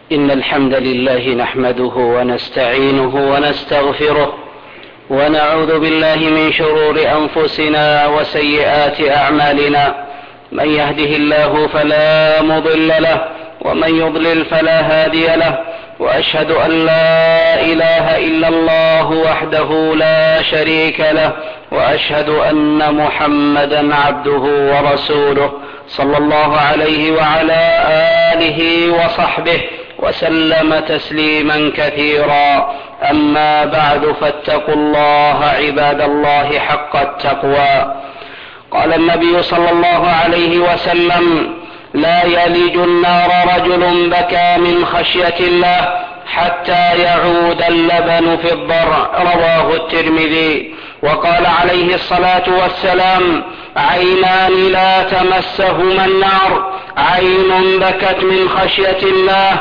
إن الحمد لله نحمده ونستعينه ونستغفره ونعوذ بالله من شرور أنفسنا وسيئات أعمالنا. من يهده الله فلا مضل له ومن يضلل فلا هادي له، وأشهد أن لا إله إلا الله وحده لا شريك له، وأشهد أن محمدا عبده ورسوله صلى الله عليه وعلى آله وصحبه وسلم تسليما كثيرا. أما بعد، فاتقوا الله عباد الله حق التقوى. قال النبي صلى الله عليه وسلم: لا يلج النار رجل بكى من خشية الله حتى يعود اللبن في الضرع، رواه الترمذي. وقال عليه الصلاة والسلام: عينان لا تمسهما النار، عين بكت من خشية الله،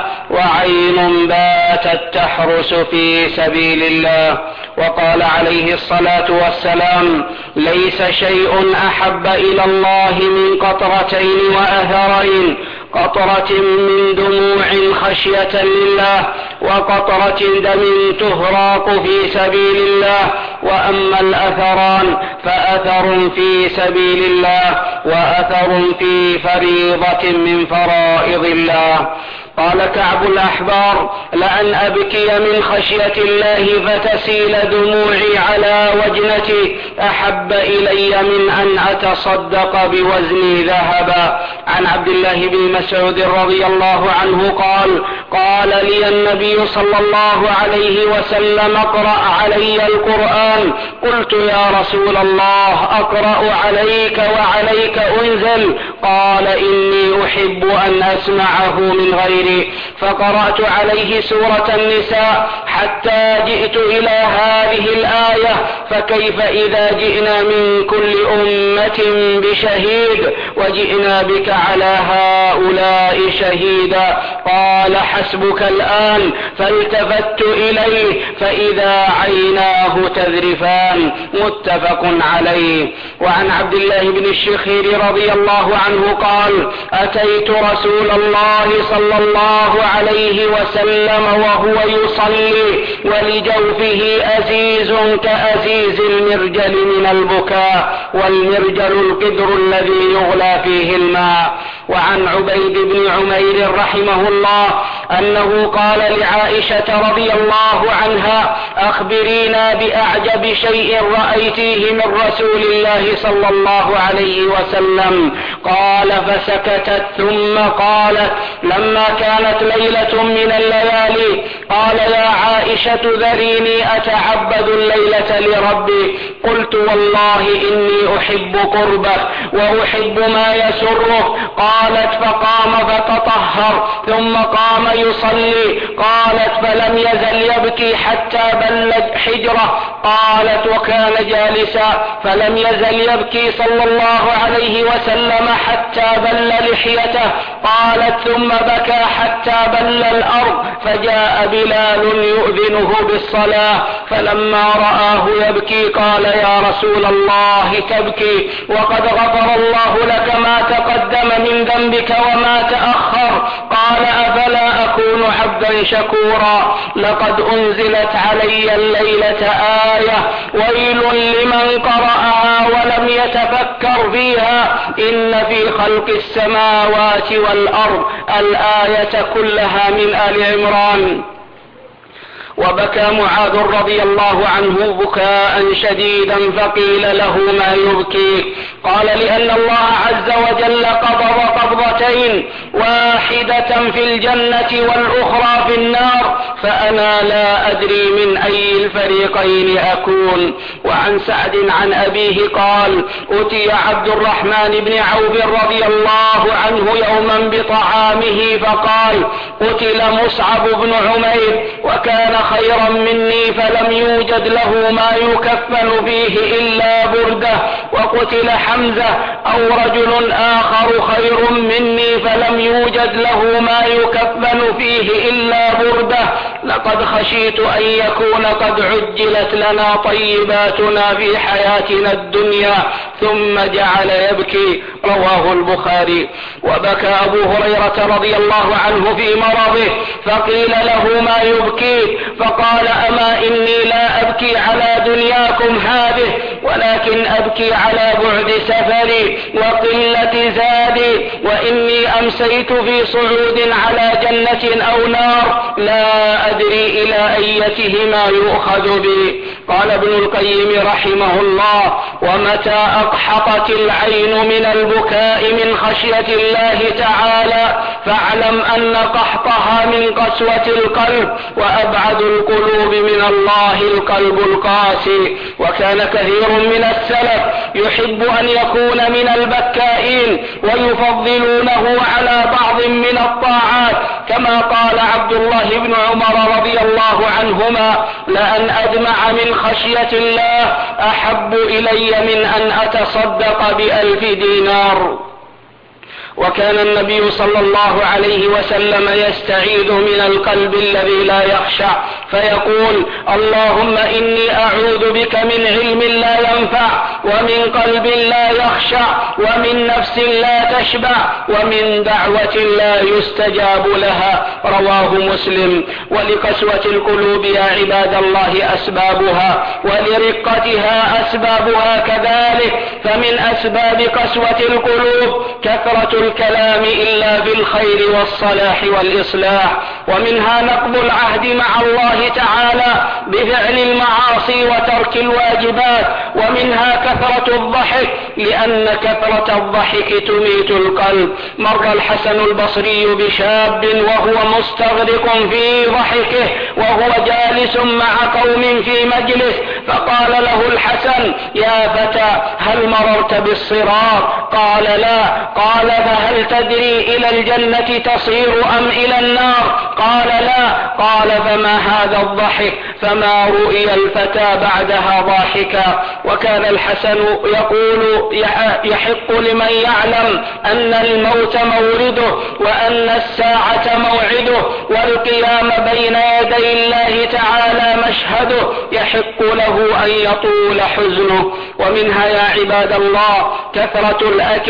وعين باتت تحرس في سبيل الله. وقال عليه الصلاة والسلام: ليس شيء أحب إلى الله من قطرتين وأثرين، قطرة من دموع خشية لله، وقطرة دم تهراق في سبيل الله. وأما الأثران فأثر في سبيل الله، وأثر في فريضة من فرائض الله. قال كعب الأحبار: لأن أبكي من خشية الله فتسيل دموعي على وجنتي أحب إلي من أن أتصدق بوزني ذهبا. عن عبد الله بن مسعود رضي الله عنه قال لي النبي صلى الله عليه وسلم: اقرأ علي القرآن. قلت: يا رسول الله، أقرأ عليك وعليك أنزل؟ قال: إني أحب أن أسمعه من غيري. فقرأت عليه سورة النساء حتى جئت إلى هذه الآية: فكيف إذا جئنا من كل أمة بشهيد وجئنا بك على هؤلاء شهيدا. قال: حسبك الآن. فالتفت إليه فإذا عيناه تذرفان، متفق عليه. وعن عبد الله بن الشخير رضي الله عنه قال: أتيت رسول الله صلى الله عليه وسلم وهو يصلي ولجوفه أزيز كأزيز المرجل من البكاء، والمرجل القدر الذي يغلى فيه الماء. وعن عبيد بن عمير رحمه الله أنه قال لعائشة رضي الله عنها: أخبرينا بأعجب شيء رأيتيه من رسول الله صلى الله عليه وسلم. قال: فسكتت ثم قالت: لما كانت ليلة من الليالي قال: يا عائشة ذريني أتعبد الليلة لربي. قلت: والله إني أحب قربك وأحب ما يسره. قالت: فقام فتطهر ثم قام يصلي. قالت: فلم يزل يبكي حتى بلت حجره. قالت: وكان جالسا فلم يزل يبكي صلى الله عليه وسلم حتى بل لحيته. قالت: ثم بكى حتى بل الأرض، فجاء بلال يؤذنه بالصلاة، فلما رآه يبكي قال: يا رسول الله تبكي وقد غفر الله لك ما تقدم من ذنبك وما تأخر. قال: أفلا أكون عبدا شكورا؟ لقد أنزلت علي الليلة آية ويل لمن قرأها ولم يتفكر فيها، إن في خلق السماوات والأرض، الآية كلها من آل عمران. وبكى معاذ رضي الله عنه بكاء شديدا، فقيل له: ما يبكيك؟ قال: لأن الله عز وجل قبض قبضتين، واحدة في الجنة والأخرى في النار، فأنا لا أدري من أي الفريقين أكون. وعن سعد عن أبيه قال: أتي عبد الرحمن بن عوف رضي الله عنه يوما بطعامه فقال: قتل مصعب بن عمير وكان خيرا مني، فلم يوجد له ما يكفن فيه إلا بردة. وقتل حمزة أو رجل آخر عمر خير مني فلم يوجد له ما يكفن فيه إلا بردة، لقد خشيت أن يكون قد عجلت لنا طيباتنا في حياتنا الدنيا. ثم جعل يبكي، رواه البخاري. وبكى أبو هريرة رضي الله عنه في مرضه، فقيل له ما يبكيك؟ فقال أما إني لا أبكي على دنياكم هذه، ولكن أبكي على بعد سفري وقلة زادي، وإني أمسيت في صعود على جنة أو نار لا أدري إلى أيتهما يؤخذ بي. قال ابن القيم رحمه الله: ومتى أقحطت العين من البكاء من خشية الله تعالى فاعلم أن قحطها من قسوة القلب، وأبعد القلوب من الله القلب القاسي. وكان كثير من السلف يحب أن يكون من البكائين ويفضلونه على بعض من الطاعات، كما قال عبد الله بن عمر رضي الله عنهما: لأن أدمع من خشية الله أحب إلي من أن أتصدق ب1000 دينار. وكان النبي صلى الله عليه وسلم يستعيذ من القلب الذي لا يخشع فيقول: اللهم إني أعوذ بك من علم لا ينفع، ومن قلب لا يخشع، ومن نفس لا تشبع، ومن دعوة لا يستجاب لها. رواه مسلم. ولقسوة القلوب يا عباد الله أسبابها، ولرقتها أسبابها كذلك. فمن أسباب قسوة القلوب كثرة الكلام إلا بالخير والصلاح والإصلاح، ومنها نقض العهد مع الله تعالى بفعل المعاصي وترك الواجبات، ومنها كثرة الضحك، لأن كثرة الضحك تميت القلب. مر الحسن البصري بشاب وهو مستغرق في ضحكه وهو جالس مع قوم في مجلس، فقال له الحسن: يا فتى، هل مررت بالصراط؟ قال: لا. قال: فهل تدري إلى الجنة تصير أم إلى النار؟ قال: لا. قال: فما هذا الضحك؟ فما رؤي الفتى بعدها ضاحكا. وكان الحسن يقول: يحق لمن يعلم أن الموت مورده، وأن الساعة موعده، والقيام بين يدي الله تعالى مشهده، يحق له أن يطول حزنه. ومنها يا عباد الله كثرة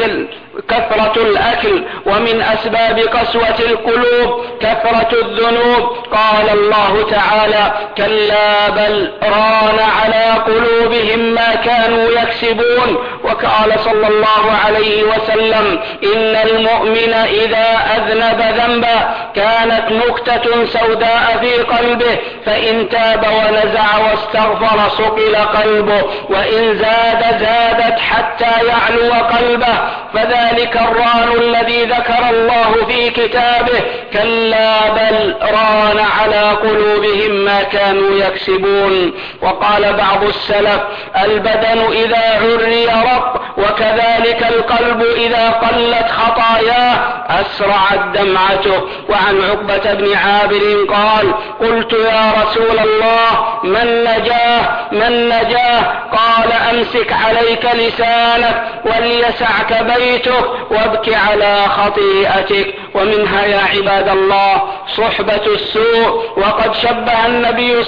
الأكل، ومن أسباب قسوة القلوب كثرة الذنوب. قال الله تعالى: كلا بل ران على قلوبهم ما كانوا يكسبون. وقال صلى الله عليه وسلم: إن المؤمن إذا أذنب ذنبا كانت نكتة سوداء في قلبه، فإن تاب ونزع واستغفر صقل قلبه، وإن زادت حتى يعلو قلبه، فذلك الران الذي ذكر الله في كتابه. كلا بل ران على قلوبهم ما كانوا يكسبون. وقال بعض السلف: البدن إذا عري رق، وكذلك القلب إذا قلت خطاياه أسرعت دمعته. وعن عقبة بن عابر قال: قلت يا رسول الله من نجاه؟ قال: أمسك عليك لسانك وليسعك بيتك وابك على خطيئتك. ومنها يا عباد الله صحبة السوء، وقد شبهه النبي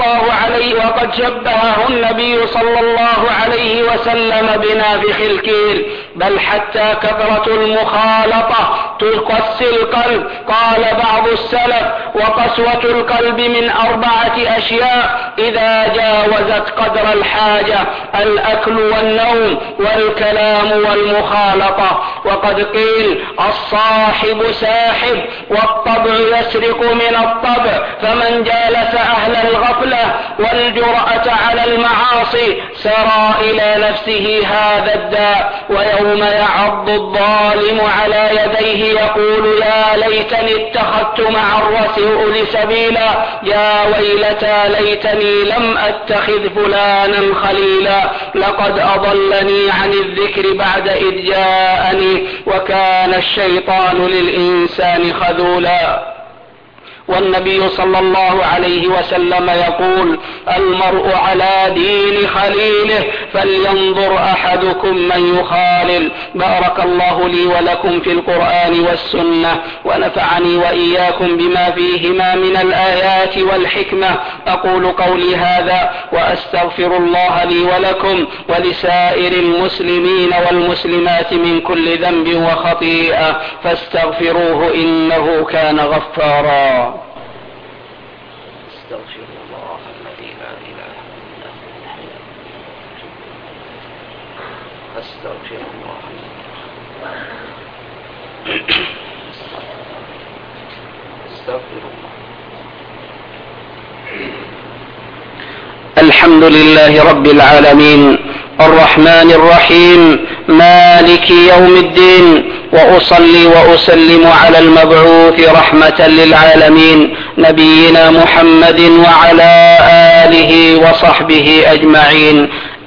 صلى الله عليه وسلم بنافخ الكير، بل حتى كثرة المخالطة تقسي القلب. قال بعض السلف: وقسوة القلب من 4 أشياء إذا جاوزت قدر الحاجة: الأكل والنوم والكلام والمخالطة. وقد قيل: الصاحب ساحب، والطبع يسرق من الطبع، فمن جالس أهل الغفلة والجرأة على المعاصي سرى إلى نفسه هذا الداء. ويوم يعض الظالم على يديه يقول: يا ليتني اتخذت مع الرسول سبيلا، يا ويلتى ليتني لم أتخذ فلانا خليلا، لقد أضلني عن الذكر بعد إذ جاءني، وكان الشيطان للإنسان خذولا. والنبي صلى الله عليه وسلم يقول: المرء على دين خليله فلينظر أحدكم من يخالل. بارك الله لي ولكم في القرآن والسنة، ونفعني وإياكم بما فيهما من الآيات والحكمة. أقول قولي هذا وأستغفر الله لي ولكم ولسائر المسلمين والمسلمات من كل ذنب وخطيئة، فاستغفروه إنه كان غفارا. استغفر الله الذي لا إله إلا هو. استغفر الله. استغفر الله. الحمد لله رب العالمين، الرحمن الرحيم، مالك يوم الدين، وأصلي وأسلم على المبعوث رحمة للعالمين نبينا محمد وعلى آله وصحبه أجمعين.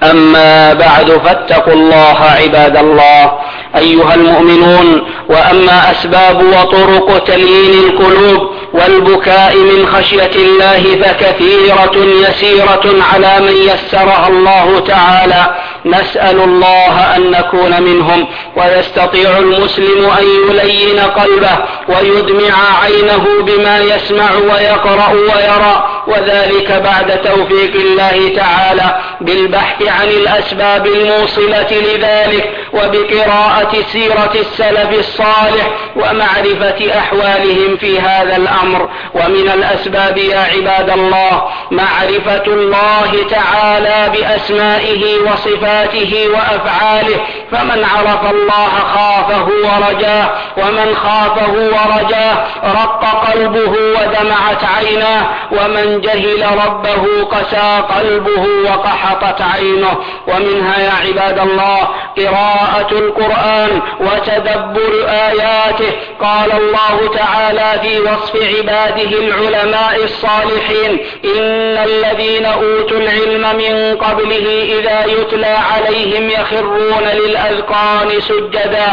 أما بعد، فاتقوا الله عباد الله أيها المؤمنون. وأما أسباب وطرق تليين القلوب والبكاء من خشية الله فكثيرة يسيرة على من يسرها الله تعالى. نسأل الله أن نكون منهم، ويستطيع المسلم أن يلين قلبه ويدمع عينه بما يسمع ويقرأ ويرى، وذلك بعد توفيق الله تعالى بالبحث عن الأسباب الموصلة لذلك، وبقراءة سيرة السلف الصالح ومعرفة أحوالهم في هذا الأمر. ومن الأسباب يا عباد الله معرفة الله تعالى بأسمائه وصفاته وأفعاله، فمن عرف الله خافه ورجاه، ومن خافه ورجاه رق قلبه ودمعت عيناه، ومن جهل ربه قسى قلبه وقحطت عينه. ومنها يا عباد الله قراءة القرآن وتدبر آياته. قال الله تعالى في وصف عباده العلماء الصالحين: إن الذين أوتوا العلم من قبله إذا يتلى عليهم يخرون للأذقان سجدا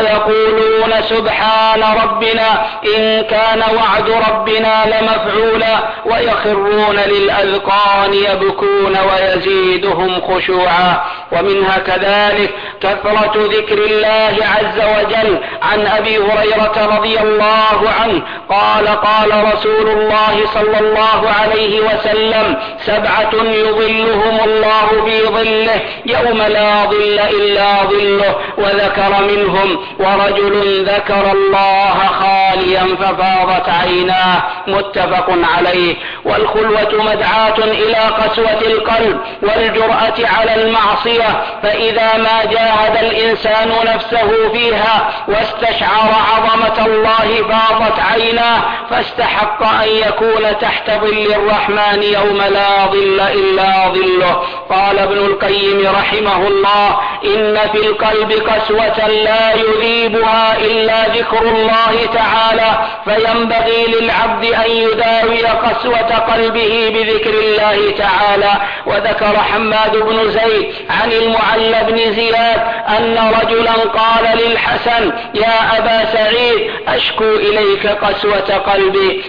ويقولون سبحان ربنا إن كان وعد ربنا لمفعولا، ويخرون للأذقان يبكون ويزيدهم خشوعا. ومنها كذلك كثرة ذكر الله عز وجل. عن أبي هريرة رضي الله عنه قال: قال رسول الله صلى الله عليه وسلم: 7 يظلهم الله في ظله يوم لا ظل إلا ظله. وذكر منهم: ورجل ذكر الله خاليا ففاضت عيناه. متفق عليه. والخلوة مدعاة إلى قسوة القلب والجرأة على المعصية، فإذا ما جاهد الإنسان نفسه فيها واستشعر عظمة الله فاضت عيناه، فاستحق أن يكون تحت ظل الرحمن يوم لا ظل إلا ظله. قال ابن القيم رحمه الله: إن في القلب قسوة لا يذيبها إلا ذكر الله تعالى، فينبغي للعبد أن يداوي قسوة قلبه بذكر الله تعالى. وذكر حماد بن زيد عن المعلى بن زياد أن رجلا قال للحسن: يا أبا سعيد أشكو إليك قسوة قلبي.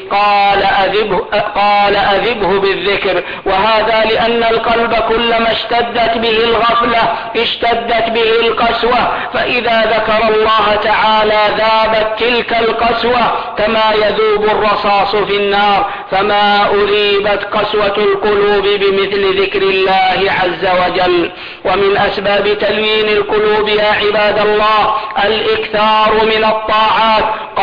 قال أذبه بالذكر. وهذا لأن القلب كلما اشتدت به الغفلة اشتدت به القسوة، فإذا ذكر الله تعالى ذابت تلك القسوة كما يذوب الرصاص في النار. فما أذيبت قسوة القلوب بمثل ذكر الله عز وجل. ومن أسباب تلوين القلوب يا عباد الله الإكثار من الطاعات.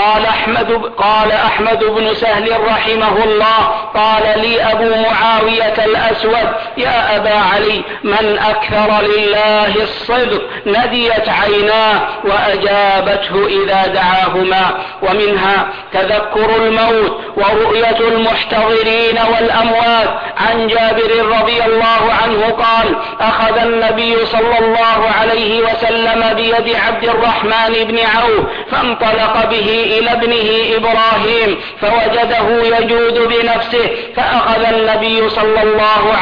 قال أحمد بن سهل رحمه الله: قال لي أبو معاوية الأسود: يا أبا علي، من أكثر لله الصدق نديت عيناه وأجابته إذا دعاهما. ومنها تذكر الموت ورؤية المحتضرين والأموات. عن جابر رضي الله عنه قال: أخذ النبي صلى الله عليه وسلم بيد عبد الرحمن بن عوف فانطلق به إلى ابنه إبراهيم فوجده يجود بنفسه، فأخذه النبي صلى الله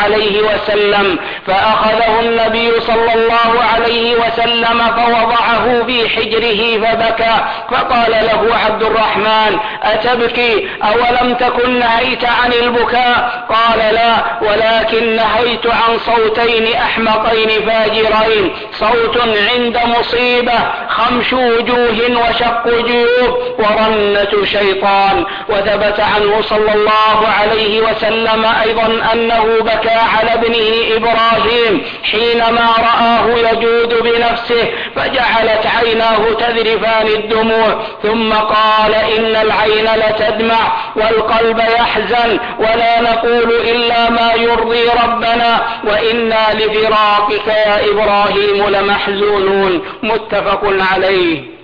عليه وسلم فوضعه في حجره فبكى. فقال له عبد الرحمن: أتبكي؟ أولم أولم تكن نهيت عن البكاء؟ قال لا، ولكن نهيت عن صوتين أحمقين فاجرين، صوت عند مصيبة خمش وجوه وشق جيوب ورنة شيطان. وثبت عنه صلى الله عليه وسلم أيضا أنه بكى على ابنه إبراهيم حينما رآه يجود بنفسه فجعلت عيناه تذرفان الدموع، ثم قال إن العين لتدمع والقلب يحزن ولا نقول إلا ما يرضي ربنا وإنا لفراقك يا إبراهيم لمحزونون. متفق عليه.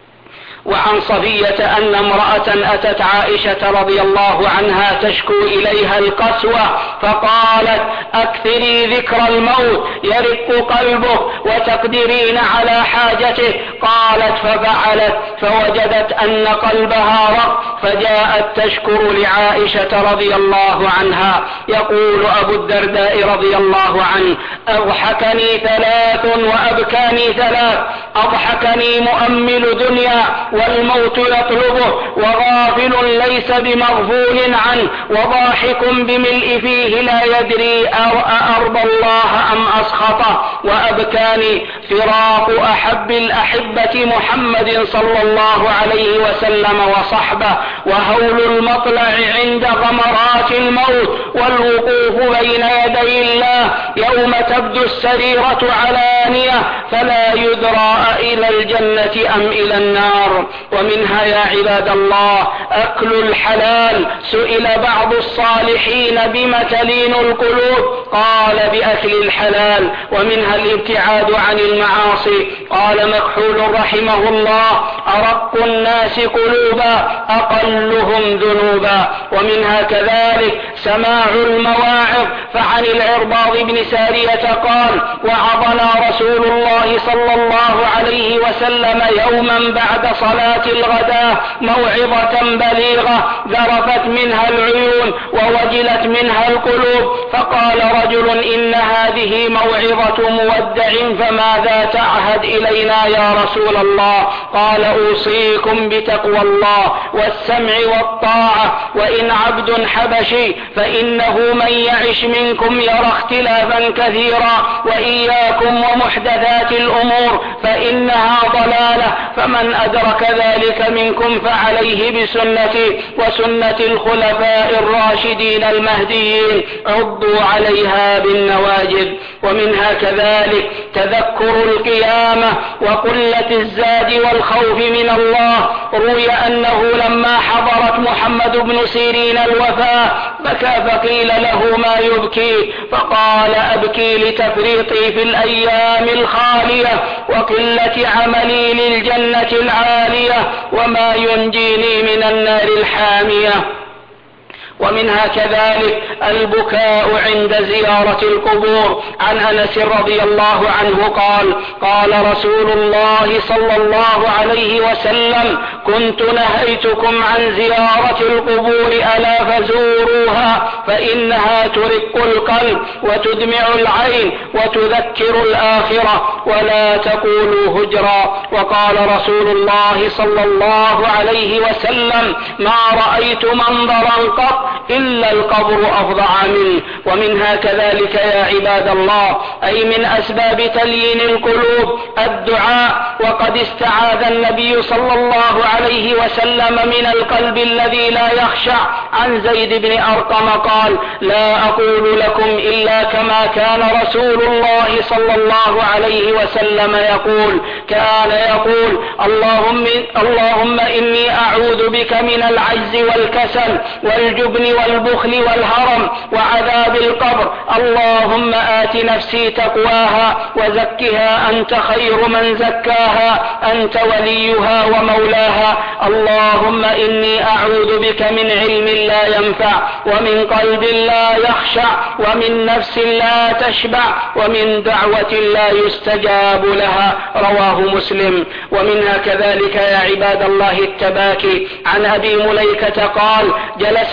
وعن صفية أن امرأة أتت عائشة رضي الله عنها تشكو إليها القسوة فقالت أكثري ذكر الموت يرق قلبه وتقدرين على حاجته. قالت ففعلت فوجدت أن قلبها رق فجاءت تشكر لعائشة رضي الله عنها. يقول أبو الدرداء رضي الله عنه أضحكني ثلاث وأبكاني ثلاث: أضحكني مؤمل دنيا والموت يطلبه، وغافل ليس بمغفول عنه، وضاحك بملء فيه لا يدري أأرضى الله أم أسخطه. وأبكاني فراق أحب الأحبة محمد صلى الله عليه وسلم وصحبه، وهول المطلع عند غمرات الموت، والوقوف بين يدي الله يوم تبدو السريرة علانية فلا يدرى إلى الجنة أم إلى النار. ومنها يا عباد الله أكل الحلال. سئل بعض الصالحين بما تلين القلوب؟ قال بأكل الحلال. ومنها الابتعاد عن المعاصي. قال مكحول رحمه الله أرق الناس قلوبا أقلهم ذنوبا. ومنها كذلك سماع المواعظ. فعن العرباض بن سارية قال وعظنا رسول الله صلى الله عليه وسلم يوما بعد صلاة الغداء موعظة بليغة ذرفت منها العيون ووجلت منها القلوب، فقال رجل إن هذه موعظة مودع فماذا تعهد إلينا يا رسول الله؟ قال أوصيكم بتقوى الله والسمع والطاعة، وإن عبد حبشي فإنه من يعش منكم يرى اختلافا كثيرا، وإياكم ومحدثات الأمور فإنها ضلالة، فمن أدرك ذلك منكم فعليه بسنتي وسنة الخلفاء الراشدين المهديين عضوا عليها بالنواجذ. ومنها كذلك تذكر القيامة وقلة الزاد والخوف من الله. روي أنه لما حضرت محمد بن سيرين الوفاة بكى فقيل له ما يبكي؟ فقال أبكي لتفريطي في الأيام الخالية وقلة عملي للجنة العالية وما ينجيني من النار الحامية. ومنها كذلك البكاء عند زيارة القبور. عن أنس رضي الله عنه قال قال رسول الله صلى الله عليه وسلم كنت نهيتكم عن زيارة القبور ألا فزوروها فإنها ترق القلب وتدمع العين وتذكر الآخرة ولا تقولوا هجرا. وقال رسول الله صلى الله عليه وسلم ما رأيت منظرا قط إلا القبر أفظع منه. ومنها كذلك يا عباد الله أي من أسباب تليين القلوب الدعاء. وقد استعاذ النبي صلى الله عليه وسلم من القلب الذي لا يخشع. عن زيد بن أرقم قال لا أقول لكم إلا كما كان رسول الله صلى الله عليه وسلم يقول. كان يقول اللهم إني أعوذ بك من العجز والكسل والجبن والبخل والهرم وعذاب القبر. اللهم آت نفسي تقواها وزكها أنت خير من زكاها أنت وليها ومولاها. اللهم إني أعوذ بك من علم لا ينفع ومن قلب لا يخشع ومن نفس لا تشبع ومن دعوة لا يستجاب لها. رواه مسلم. ومنها كذلك يا عباد الله التباكي. عن أبي مليكة قال جلسنا إلى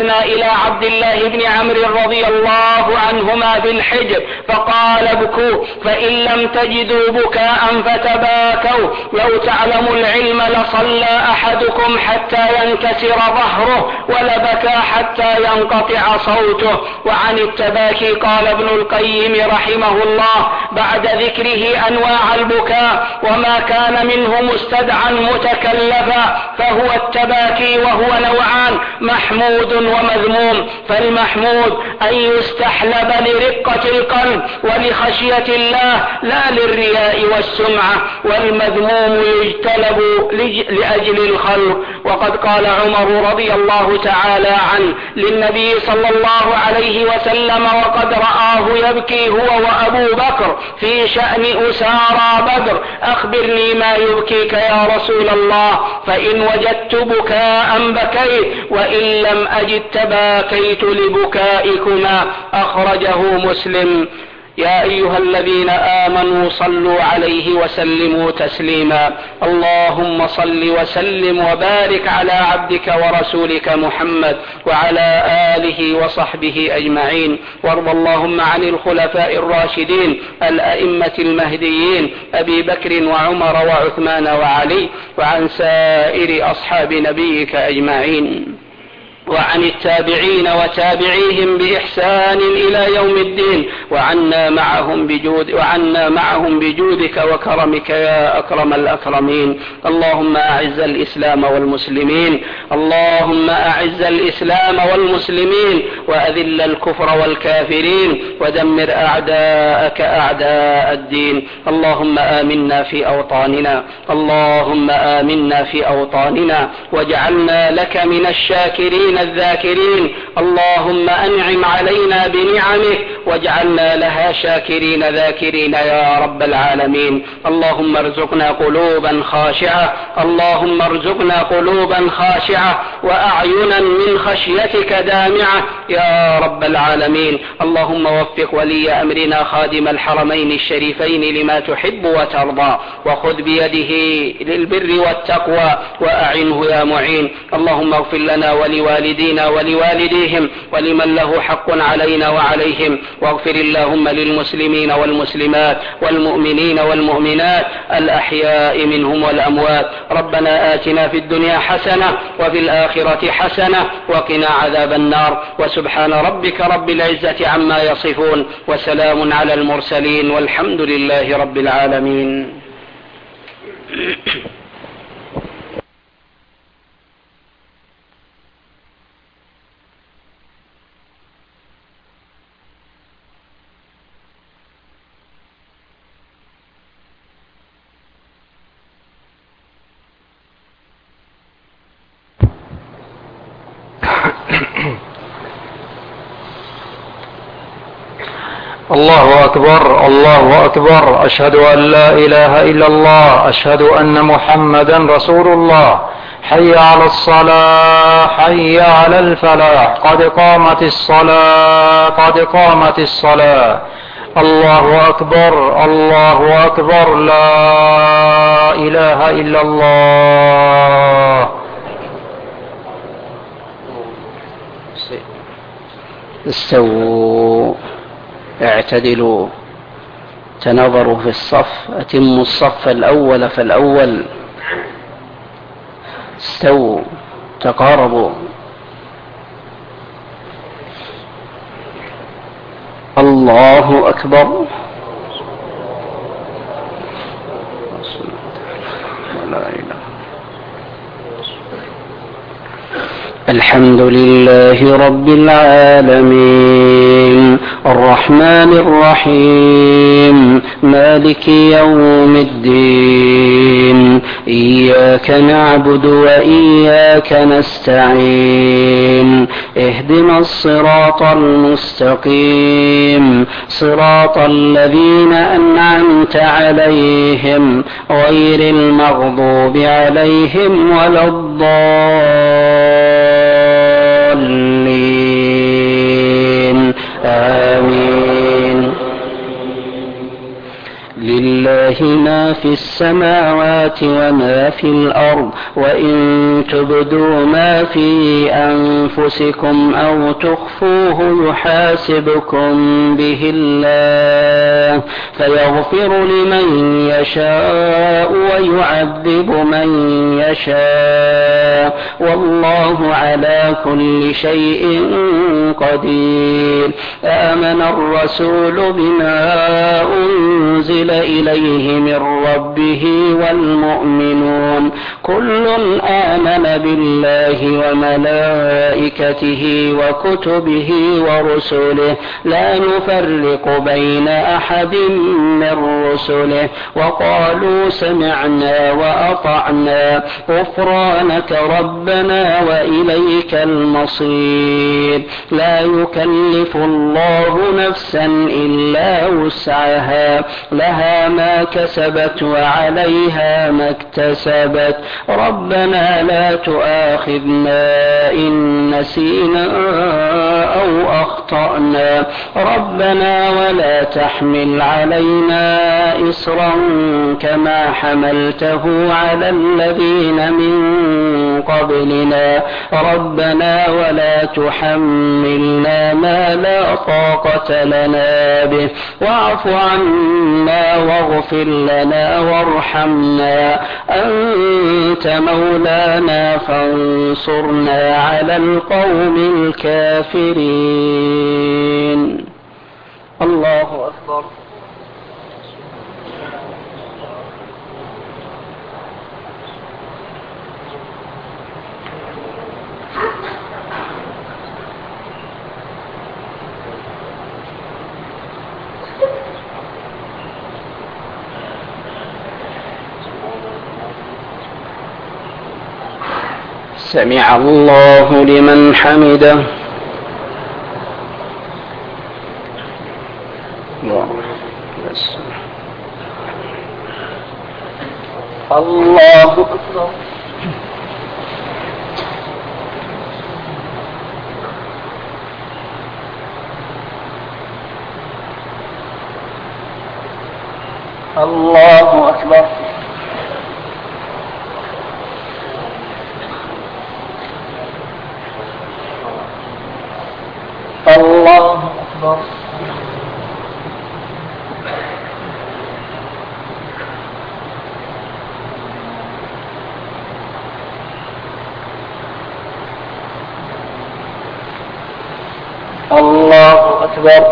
عبد الله بن عمرو رضي الله عنهما بالحجر فقال ابكوا فإن لم تجدوا بكاء فتباكوا لو تعلم العلم لصلى أحدكم حتى ينكسر ظهره ولبكى حتى ينقطع صوته. وعن التباكي قال ابن القيم رحمه الله بعد ذكره أنواع البكاء وما كان منه مستدعا متكلفا فهو التباكي وهو نوعان محمود ومذموم. فالمحمود أن يستحلب لرقة القلب ولخشية الله لا للرياء والسمعة، والمذموم يجتلب لأجل الخلق. وقد قال عمر رضي الله تعالى عنه للنبي صلى الله عليه وسلم وقد رآه يبكي هو وأبو بكر في شأن أسارى بدر أخبرني ما يبكيك يا رسول الله فإن وجدت بكاء بكيت وإن لم أجد تباكيت لبكائكما. أخرجه مسلم. يا أيها الذين آمنوا صلوا عليه وسلموا تسليما. اللهم صل وسلم وبارك على عبدك ورسولك محمد وعلى آله وصحبه أجمعين. وارض اللهم عن الخلفاء الراشدين الأئمة المهديين أبي بكر وعمر وعثمان وعلي وعن سائر أصحاب نبيك أجمعين وعن التابعين وتابعيهم بإحسان إلى يوم الدين وعنا معهم بجودك وكرمك يا أكرم الأكرمين. اللهم أعز الإسلام والمسلمين اللهم أعز الإسلام والمسلمين وأذل الكفر والكافرين ودمر أعداءك أعداء الدين. اللهم آمنا في أوطاننا اللهم آمنا في أوطاننا واجعلنا لك من الشاكرين الذاكرين. اللهم أنعم علينا بنعمك واجعلنا لها شاكرين ذاكرين يا رب العالمين. اللهم ارزقنا قلوبا خاشعة اللهم ارزقنا قلوبا خاشعة وأعينا من خشيتك دامعة يا رب العالمين. اللهم وفق ولي أمرنا خادم الحرمين الشريفين لما تحب وترضى وخذ بيده للبر والتقوى وأعنه يا معين. اللهم اغفر لنا ولوالدينا ولوالديهم ولمن له حق علينا وعليهم واغفر اللهم للمسلمين والمسلمات والمؤمنين والمؤمنات الأحياء منهم والأموات. ربنا آتنا في الدنيا حسنة وفي الآخرة حسنة وقنا عذاب النار. وسبحان ربك رب العزة عما يصفون وسلام على المرسلين والحمد لله رب العالمين. الله أكبر الله أكبر. أشهد أن لا إله إلا الله أشهد أن محمدا رسول الله. حي على الصلاة حي على الفلاح قد قامت الصلاة قد قامت الصلاة. الله أكبر الله أكبر. لا إله إلا الله. استووا اعتدلوا تنظروا في الصف أتموا الصف الأول فالأول. استووا تقاربوا. الله أكبر. الحمد لله رب العالمين الرحمن الرحيم مالك يوم الدين إياك نعبد وإياك نستعين اهدنا الصراط المستقيم صراط الذين أنعمت عليهم غير المغضوب عليهم ولا الضالين آمين. لله لله ما في السماوات وما في الأرض وإن تبدوا ما في أنفسكم أو تخفوه يحاسبكم به الله فيغفر لمن يشاء ويعذب من يشاء والله على كل شيء قدير. آمن الرسول بما أنزل إليه من ربه والمؤمنون كل آمن بالله وملائكته وكتبه ورسله لا نفرق بين أحد من رسله وقالوا سمعنا وأطعنا غفرانك ربنا وإليك المصير. لا يكلف الله نفسا إلا وسعها لها ما كسبت وعليها ما اكتسبت ربنا لا تؤاخذنا إن نسينا أو أخطأنا ربنا ولا تحمل علينا إصرا كما حملته على الذين من قبلنا ربنا ولا تحملنا ما لا طاقة لنا به واعف عنا واغفر لنا وارحمنا أنت مولانا فانصرنا على القوم الكافرين. الله أكبر. سمع الله لمن حمده. الله أكبر. الله أكبر. الله أكبر. الله أكبر.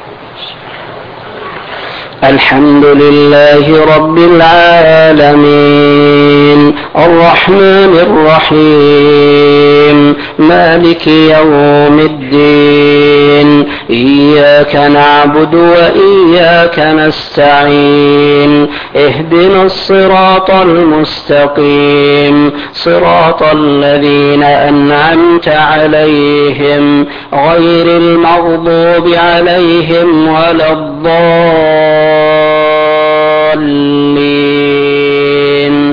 الحمد لله رب العالمين الرحمن الرحيم مالك يوم الدين إياك نعبد وإياك نستعين اهدنا الصراط المستقيم صراط الذين أنعمت عليهم غير المغضوب عليهم ولا الضالين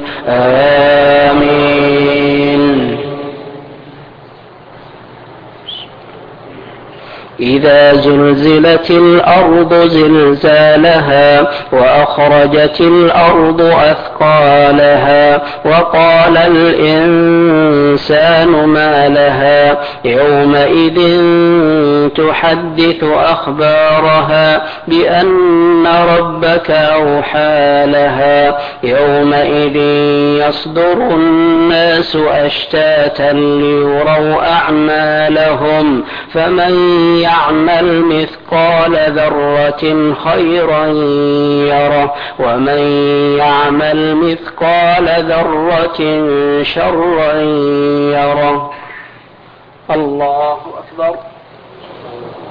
آمين. إذا زلزلت الأرض زلزالها وأخرجت الأرض أثقالها وقال الإنسان ما لها يومئذ تحدث أخبارها بأن ربك أوحى لها يومئذ يصدر الناس أشتاتا ليروا أعمالهم فمن يعمل مثقال ذرة خيرا يره ومن يعمل مثقال ذرة شرا يره. الله أكبر.